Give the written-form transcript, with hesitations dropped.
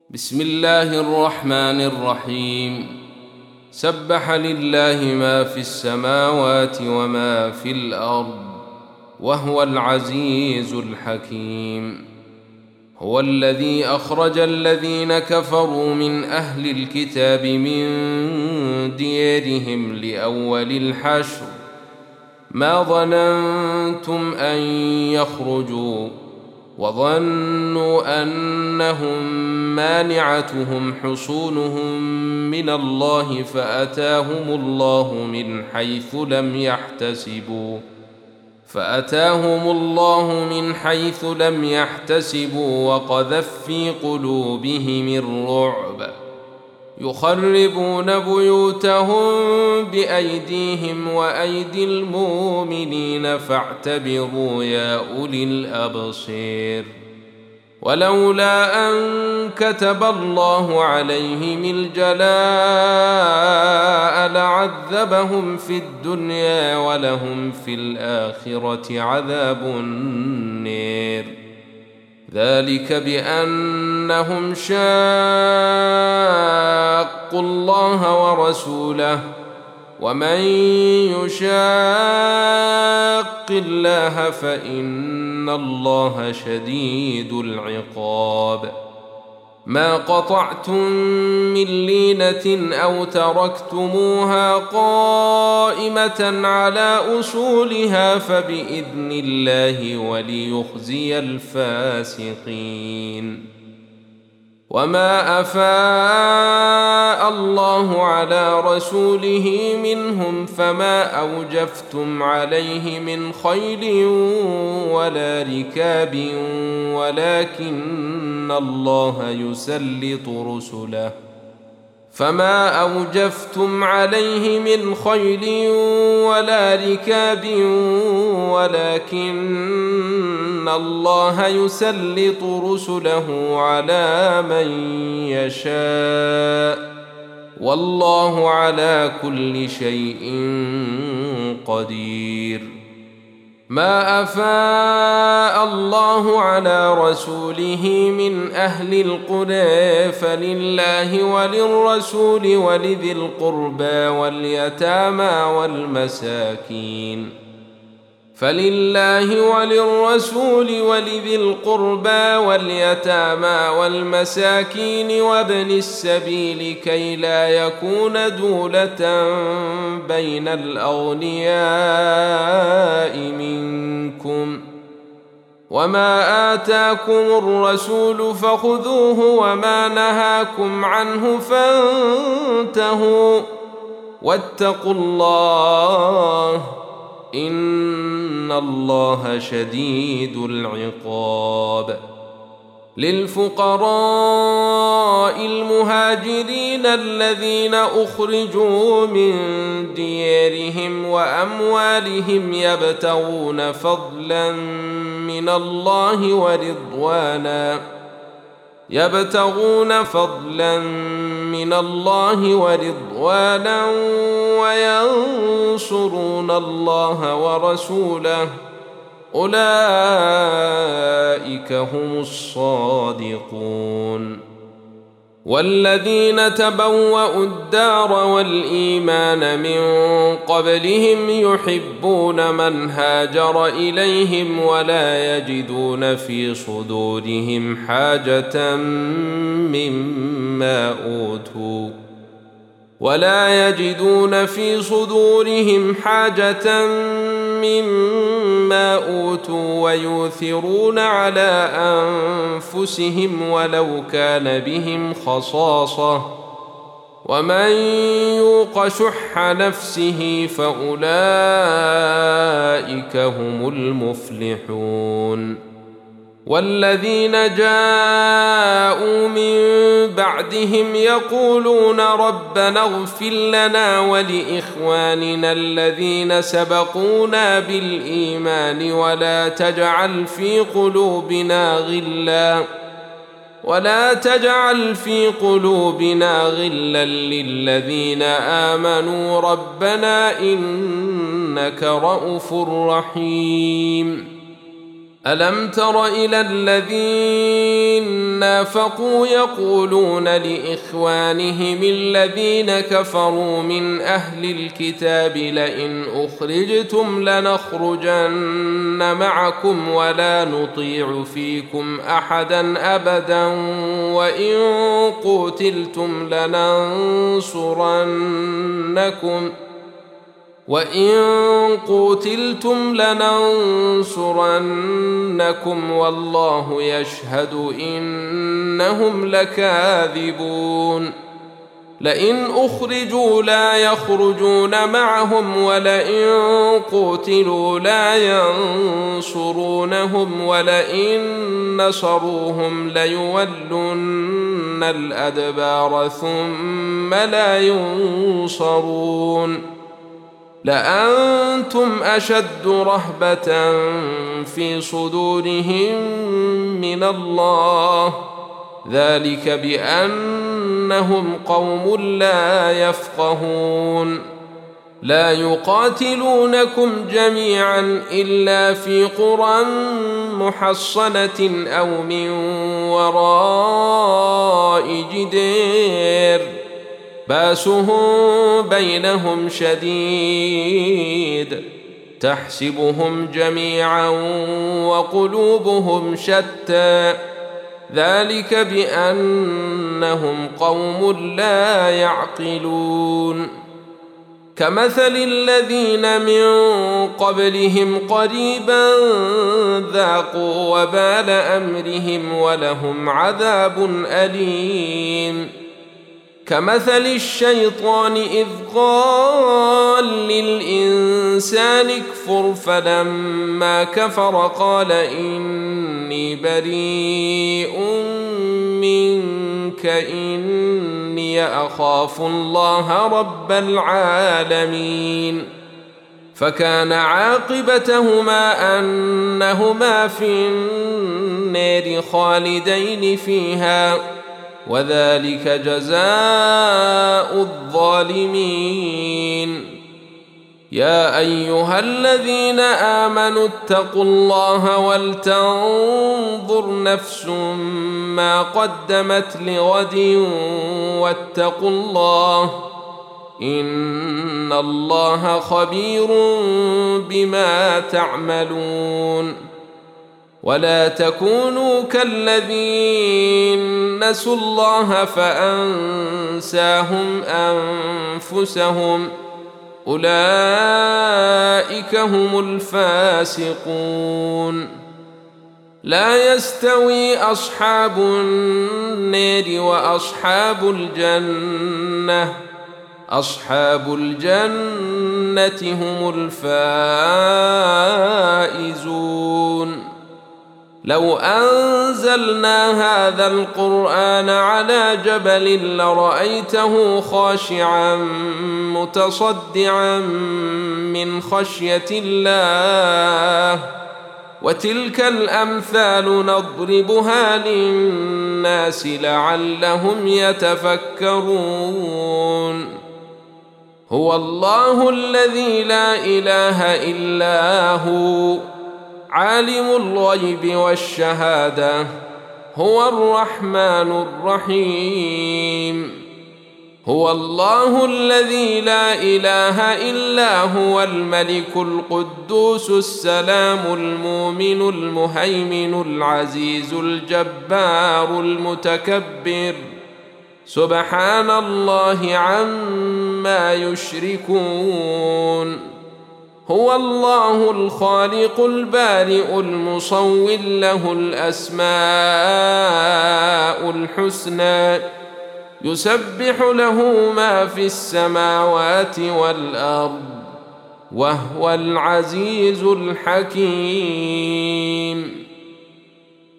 بسم الله الرحمن الرحيم. سبح لله ما في السماوات وما في الأرض وهو العزيز الحكيم. هو الذي أخرج الذين كفروا من أهل الكتاب من ديارهم لأول الحشر ما ظننتم أن يخرجوا وظنوا أنهم مانعتهم حصونهم من الله فأتاهم الله من حيث لم يحتسبوا وقذف في قلوبهم الرعب يخربون بيوتهم بأيديهم وأيدي المؤمنين فاعتبروا يا أولي الأبصير. ولولا أن كتب الله عليهم الجلاء لعذبهم في الدنيا ولهم في الآخرة عذاب النار. ذلك بأنهم شاقوا الله ورسوله ومن يشاق الله فإن الله شديد العقاب. ما قطعتم من لينة أو تركتموها قائمة على أصولها فبإذن الله وليخزي الفاسقين. وما أفاء الله على رسوله منهم فما أوجفتم عليه من خيل ولا ركاب ولكن الله يسلط رسله على من يشاء والله على كل شيء قدير. ما أفاء الله على رسوله من أهل القرى فلله وللرسول ولذي القربى واليتامى والمساكين وابن السبيل كي لا يكون دولة بين الأغنياء منكم. وما آتاكم الرسول فخذوه وما نهاكم عنه فانتهوا واتقوا الله إن الله شديد العقاب. للفقراء المهاجرين الذين أخرجوا من ديارهم وأموالهم يبتغون فضلا من الله ورضوانا وينصرون الله ورسوله أولئك هم الصادقون. والذين تبوأوا الدار والإيمان من قبلهم يحبون من هاجر إليهم ولا يجدون في صدورهم حاجة مما أوتوا ويؤثرون على أنفسهم ولو كان بهم خصاصة ومن يوق شح نفسه فأولئك هم المفلحون. والذين جاءوا من بعدهم يقولون ربنا اغفر لنا ولإخواننا الذين سبقونا بالإيمان ولا تجعل في قلوبنا غلا للذين آمنوا ربنا إنك رؤوف رحيم. ألم تر إلى الذين نافقوا يقولون لإخوانهم الذين كفروا من أهل الكتاب لئن أخرجتم لنخرجن معكم ولا نطيع فيكم أحدا أبدا وإن قوتلتم لننصرنكم والله يشهد إنهم لكاذبون لئن أخرجوا لا يخرجون معهم ولئن قوتلوا لا ينصرونهم ولئن نصروهم ليولن الأدبار ثم لا ينصرون لأنتم أشد رهبة في صدورهم من الله ذلك بأنهم قوم لا يفقهون لا يقاتلونكم جميعا إلا في قرى محصنة أو من وراء جدار باسهم بينهم شديد تحسبهم جميعا وقلوبهم شتى ذلك بأنهم قوم لا يعقلون كمثل الذين من قبلهم قريبا ذاقوا وبال أمرهم ولهم عذاب أليم كمثل الشيطان إذ قال للإنسان اكفر فلما كفر قال إني بريء منك إني أخاف الله رب العالمين فكان عاقبتهما أنهما في النار خالدين فيها وذلك جزاء الظالمين يا أيها الذين آمنوا اتقوا الله ولتنظر نفس ما قدمت لغد واتقوا الله إن الله خبير بما تعملون ولا تكونوا كالذين نسوا الله فأنساهم أنفسهم أولئك هم الفاسقون لا يستوي أصحاب النار وأصحاب الجنة أصحاب الجنة هم الفائزون لو أنزلنا هذا القرآن على جبل لرأيته خاشعا متصدعا من خشية الله وتلك الأمثال نضربها للناس لعلهم يتفكرون هو الله الذي لا إله إلا هو عالم الغيب والشهادة هو الرحمن الرحيم هو الله الذي لا إله إلا هو الملك القدوس السلام المؤمن المهيمن العزيز الجبار المتكبر سبحان الله عما يشركون هو الله الخالق البارئ المصور له الأسماء الحسنى يسبح له ما في السماوات والأرض وهو العزيز الحكيم